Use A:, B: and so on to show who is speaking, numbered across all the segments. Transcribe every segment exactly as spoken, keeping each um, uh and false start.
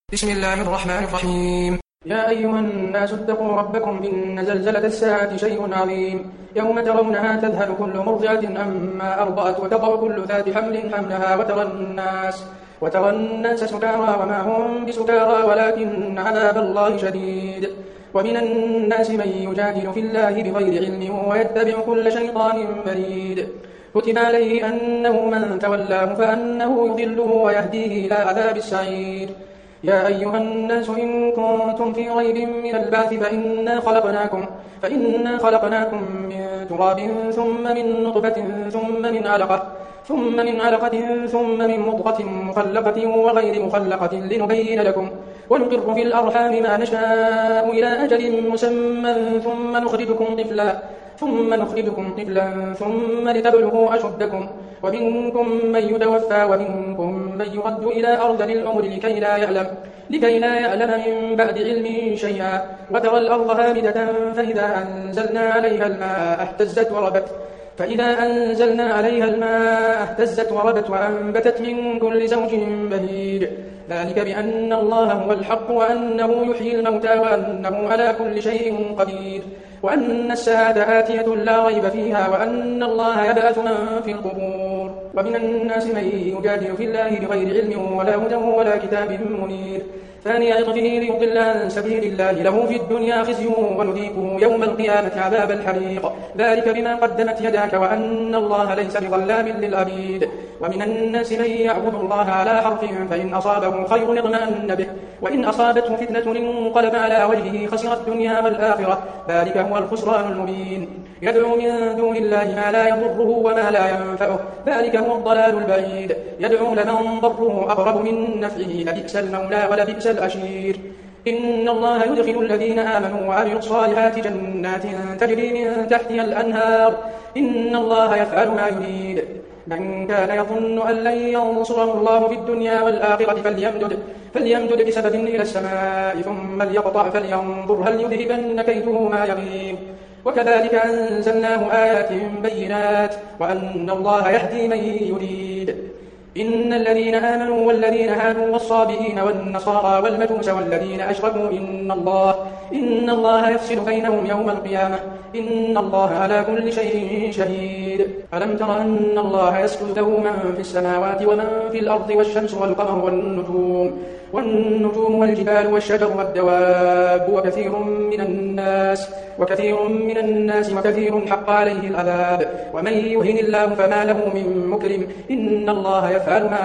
A: بسم الله الرحمن الرحيم.
B: يا أيها الناس اتقوا ربكم إن زلزلة الساعة شيء عظيم يوم ترونها تذهل كل مرضعة أما أرضعت وتضع كل ذات حمل حملها وترى الناس وترى الناس سكارى وما هم بسكارى ولكن عذاب الله شديد. ومن الناس من يجادل في الله بغير علم ويتبع كل شيطان مريد. كتب عليه أنه من تولاه فأنه يضله ويهديه إلى عذاب السعير. يا أيها الناس إن كنتم في ريب من البعث فإنا خلقناكم, فإنا خلقناكم من تراب ثم من نطفة ثم من علقة ثم من علقة ثم من مضغة مخلقة وغير مخلقة لنبين لكم ونقر في الأرحام ما نشاء إلى أجل مسمى ثم نخرجكم طفلا ثم نخرجكم طفلا ثم لتبلغوا أشدكم ومنكم من يتوفى ومنكم من يرد إلى أرذل العمر لكي لا يعلم لكي لا يعلم من بعد علم شيئا. وترى الأرض هامدة فإذا أنزلنا عليها الماء اهتزت وربت فإذا أنزلنا عليها الماء اهتزت وربت وأنبتت من كل زوج بهيج. ذلك بأن الله هو الحق وأنه يحيي الموتى وأنه على كل شيء قدير وأن الساعة آتية لا ريب فيها وأن الله يبعث من في القبور. ومن الناس من يجادل في الله بغير علم ولا هدى ولا كتاب منير ثاني عطفه ليضل عن سبيل الله له في الدنيا خزي ونذيقه يوم القيامة عذاب الحريق. ذلك بما قدمت يداك وأن الله ليس بظلام للعبيد. ومن الناس من يعبد الله على حرف فإن أصابه خير اطمأن به وإن أصابته فتنة انقلب على وجهه خسر الدنيا والآخرة ذلك هو الخسران المبين. يدعو من دون الله ما لا يضره وما لا ينفعه ذلك هو الضلال البعيد. يدعو لمن ضره أقرب من نفعه لبئس المولى ولبئس الأشير. إن الله يدخل الذين آمنوا وعملوا الصالحات جنات تجري من تحتها الأنهار إن الله يفعل ما يريد. من كان يظن أن لن ينصره الله في الدنيا والآخرة فليمدد, فليمدد بسبب إلى السماء ثم ليقطع فلينظر هل يذهبن كيده ما يغيظ. وكذلك أنزلناه آيات بينات وأن الله يهدي من يريد. إن الذين آمنوا والذين هادوا والصابئين والنصارى والمجوس والذين أشركوا إن الله, إن الله يفصل بينهم يوم القيامة إن الله على كل شيء شهيد. ألم تر أن الله يسجد له من في السماوات ومن في الأرض والشمس والقمر والنجوم والنجوم والجبال والشجر والدواب وكثير من الناس وكثير من الناس وكثير حق عليه العذاب ومن يهن الله فما له من مكرم إن الله يفعل ما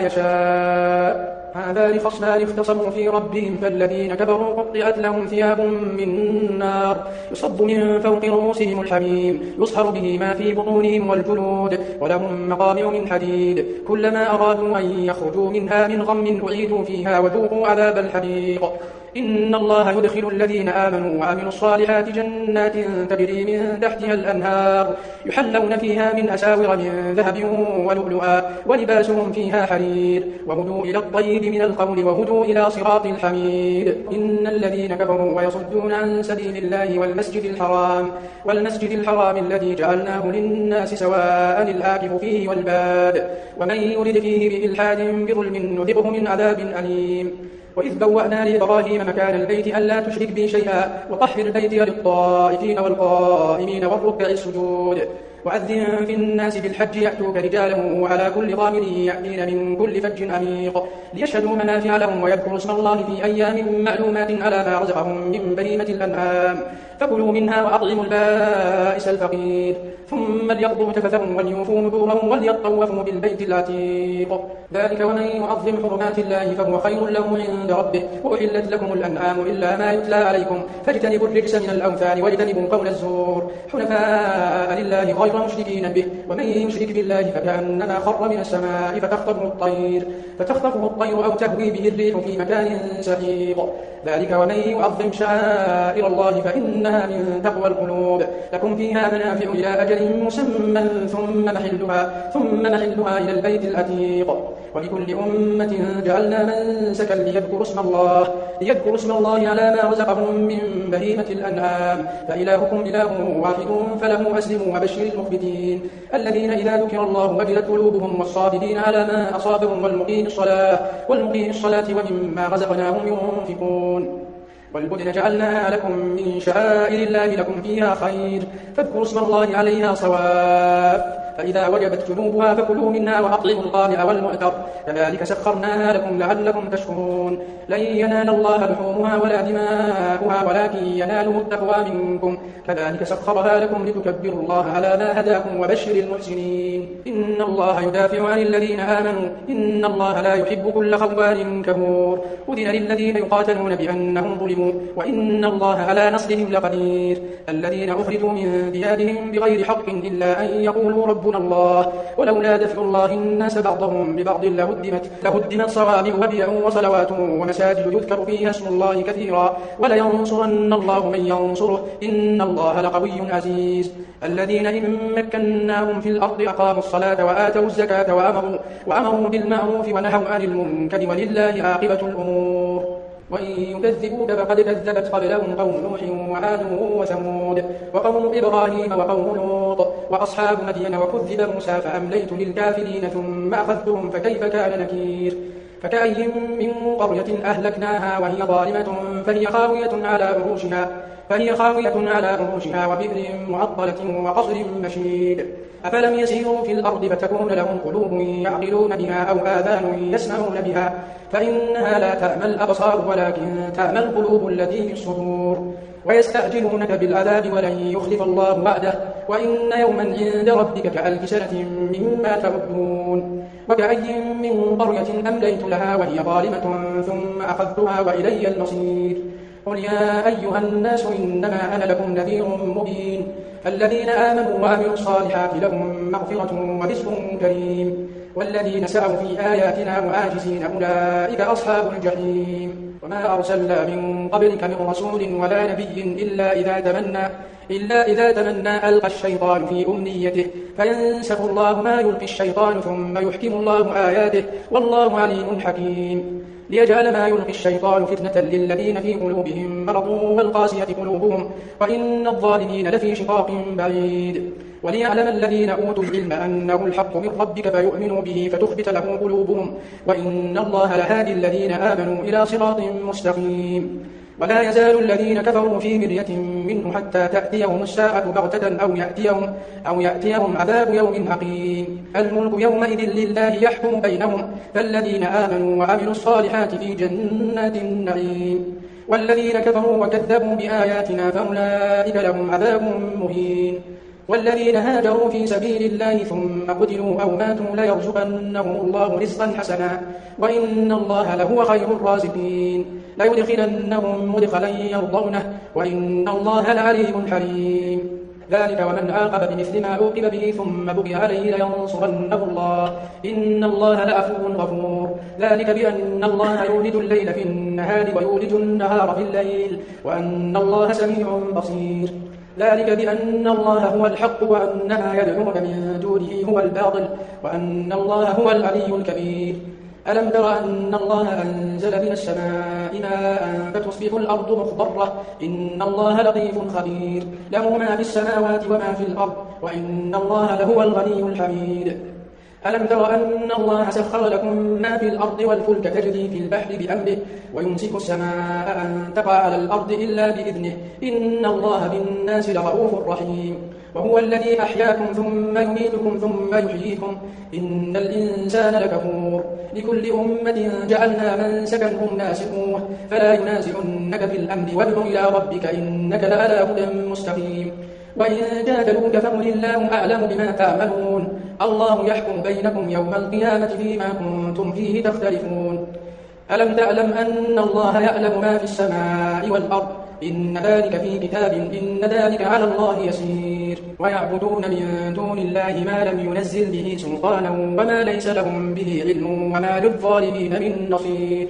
B: يشاء. هذان خصمان اختصموا في ربهم فالذين كفروا قطعت لهم ثياب من نار يصب من فوق رؤوسهم الحميم يصهر به ما في بطونهم والجلود ولهم مقامع من حديد كلما أرادوا أن يخرجوا منها من غم أعيدوا فيها وذوقوا عذاب الحريق. إن الله يدخل الذين آمنوا وعملوا الصالحات جنات تجري من تحتها الأنهار يحلون فيها من أساور من ذهب ولؤلؤا ولباسهم فيها حرير وهدوا إلى الطيب من القول وهدوا إلى صراط الحميد. إن الذين كفروا ويصدون عن سبيل الله والمسجد الحرام والمسجد الحرام الذي جعلناه للناس سواء الآكف فيه والباد ومن يرد فيه بإلحاد بظلم نذقه من عذاب أليم. وإذ بوأنا لإبراهيم مكان البيت ألا تشرك بي شيئا وطهر بيتي للطائفين والقائمين والركع السجود. وأذن في الناس بالحج يأتوك رجالا وعلى كل ضامر يأتين من كل فج عميق ليشهدوا منافع لهم ويذكروا اسم الله في أيام معلومات على ما رزقهم من بهيمة الأنعام فكلوا منها وأطعموا البائس الفقير ثم ليقضوا تفثهم وليوفوا نذورهم وليطوفوا بالبيت العتيق. ذلك ومن يعظم حرمات الله فهو خير له عند ربه. وأحلت لكم الأنعام إلا ما يتلى عليكم فاجتنبوا الرجس من الأوثان واجتنبوا قول الزور حنفاء لله غير مشركين به ومن يشرك بالله فكأنما خر من السماء فتخطفه الطير فتخطفه الطير أو تهوي به الريح في مكان سحيق. ذلك ومن يعظم شعائر الله فإنها من تقوى القلوب. لكم فيها منافع إلى أجل مسمى ثم محلها ثم محلها إلى البيت العتيق. ولكل أمة جعلنا منسكا ليذكروا اسم الله ليذكروا اسم الله على ما رزقهم من بهيمة الأنعام فإلهكم إله واحد فله أسلموا وبشر المخبتين الذين إذا ذكر الله وجلت قلوبهم والصابرين على ما أصابهم والمقيم الصلاة والمقيم الصلاة ومما رزقناهم ينفقون والبدن جعلناها لكم من شعائر الله لكم فيها خير فاذكروا اسم الله عليها صواف فإذا وجبت جنوبها فكلوا منها وأطعموا القانع والمعتر كذلك سخرناها لكم لعلكم تشكرون لن ينال الله لحومها ولا دماؤها ولكن يناله التقوى منكم كذلك سخرها لكم لتكبروا الله على ما هداكم وبشر المحسنين إن الله يدافع عن الذين آمنوا إن الله لا يحب كل خوان كفور أذن للذين يقاتلون بأنهم ظلموا وإن الله على نصرهم لقدير الذين أخرجوا من ديارهم بغير حق إلا أن يقولوا ربنا الله ولولا دفع الله الناس بعضهم ببعض لهدمت لهدمت صوامع وبيع وصلوات ومساجد يذكر فيها اسم الله كثيرا ولينصرن الله من ينصره إن الله لقوي عزيز الذين إن مكناهم في الأرض أقاموا الصلاة وآتوا الزكاة وأمروا, وأمروا بالمعروف ونهوا عن المنكر ولله عاقبة الأمور وإن يكذبوك فقد كذبت قبلهم قوم نوح وعاد وثمود وقوم إبراهيم وقوم لوط وأصحاب مدين وكذب موسى فأمليت للكافرين ثم أخذتهم فكيف كان نكير فكأي من قرية أهلكناها وهي ظالمة فهي خاوية على عروشها فهي خاوية على عروشها وبئر معطلة وقصر مشيد أفلم يسيروا في الأرض فتكون لهم قلوب يعقلون بها أو آذان يسمعون بها فإنها لا تأمى الأبصار ولكن تأمى القلوب التي في الصدور ويستعجلونك بالعذاب ولن يخلف الله وعده وإن يوما عند ربك كألف سنة مما تعدون وكأي من قرية أمليت لها وهي ظالمة ثم أخذتها وإلي المصير قل يا أيها الناس إنما أنا لكم نذير مبين الذين آمنوا وعملوا الصالحات لهم مغفرة ورزق كريم والذين سعوا في آياتنا معاجزين أولئك أصحاب الجحيم وما أرسلنا من قبلك من رسول ولا نبي إلا إذا تمنى إلا إذا تمنى ألقى الشيطان في أمنيته فينسخ الله ما يلقي الشيطان ثم يحكم الله آياته والله عليم حكيم ليجعل ما يلقي الشيطان فتنة للذين في قلوبهم مرض والقاسية قلوبهم وإن الظالمين لفي شقاق بعيد وليعلم الذين أوتوا العلم أنه الحق من ربك فيؤمنوا به فتخبت له قلوبهم وإن الله لهادي الذين آمنوا إلى صراط مستقيم ولا يزال الذين كفروا في مرية منه حتى تأتيهم الساعة بغتة أو يأتيهم, أو يأتيهم عذاب يوم عقيم الملك يومئذ لله يحكم بينهم فالذين آمنوا وعملوا الصالحات في جنات النعيم والذين كفروا وكذبوا بآياتنا فأولئك لهم عذاب مهين والذين هاجروا في سبيل الله ثم قتلوا أو ماتوا ليرزقنهم الله رزقا حسنا وإن الله لهو خير الرازقين ليدخلنهم مدخلا يرضونه وإن الله لعليم حليم ذلك ومن عاقب بمثل ما عوقب به ثم بغي عليه لينصرنه الله إن الله لعفو غفور ذلك بأن الله يولد الليل في النهار ويولد النهار في الليل وأن الله سميع بصير ذلك بأن الله هو الحق وأن ما يدعون من دونه هو الباطل وأن الله هو العلي الكبير ألم تر أن الله أنزل من السماء ماء فتصبح الأرض مخضرة إن الله لطيف خبير له ما في السماوات وما في الأرض وإن الله لهو الغني الحميد ألم تر أن الله سخر لكم ما في الأرض والفلك تجري في البحر بأمره ويمسك السماء أن تقع على الأرض إلا بإذنه إن الله بالناس لرؤوف رحيم وهو الذي أحياكم ثم يميتكم ثم يحييكم إن الإنسان لكفور لكل أمة جعلنا منسكا هم ناسكوه فلا ينازعنك في الأمر وادع إلى ربك إنك لعلى هدى مستقيم وإن جادلوك فقل الله أعلم بما تعملون الله يحكم بينكم يوم القيامة فيما كنتم فيه تختلفون ألم تعلم أن الله يعلم ما في السماء والأرض إن ذلك في كتاب إن ذلك على الله يسير ويعبدون من دون الله ما لم ينزل به سلطانا وما ليس لهم به علم وما للظالمين من نصير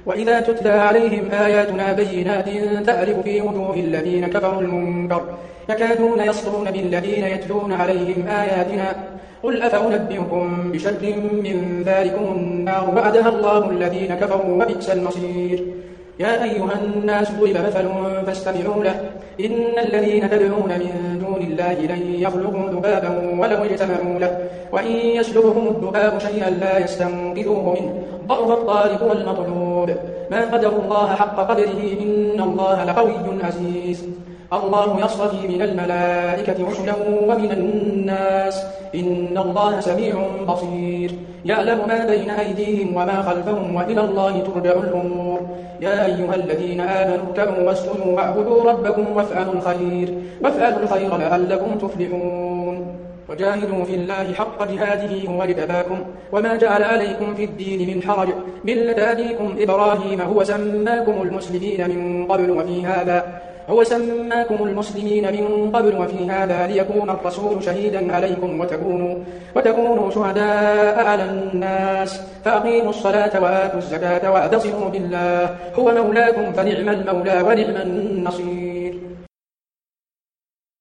B: وإذا تتلى عليهم آياتنا بينات تعرف في وجوه الذين كفروا المنكر يكادون يسطرون بالذين يتلون عليهم آياتنا قل أفأنبئكم بشر من ذلكم النار وعدها الله الذين كفروا وبئس المصير يا أيها الناس ضرب مثل فاستمعوا له إن الذين تدعون من دون الله لن يخلقوا ذبابا ولو اجتمعوا له وإن يسلبهم الذباب شيئا لا يستنقذوه منه ضعف الطالب والمطلوب ما قدروا الله حق قدره إن الله لقوي عزيز الله يصطفي من الملائكة رسلا ومن الناس إن الله سميع بصير يعلم ما بين أيديهم وما خلفهم وإلى الله ترجع الأمور يا أيها الذين آمنوا اركعوا واسجدوا واعبدوا ربكم وافعلوا الخير وافعلوا الخير لعلكم تفلحون وجاهدوا في الله حق جهاده هو اجتباكم وما جعل عليكم في الدين من حرج ملة أبيكم إبراهيم هو سماكم المسلمين من قبل وفي هذا هو سماكم المسلمين من قبل وفي هذا ليكون الرسول شهيدا عليكم وتكونوا, وتكونوا شهداء على الناس فأقيموا الصلاة وآتوا الزكاة واعتصموا بالله هو مولاكم فنعم المولى ونعم النصير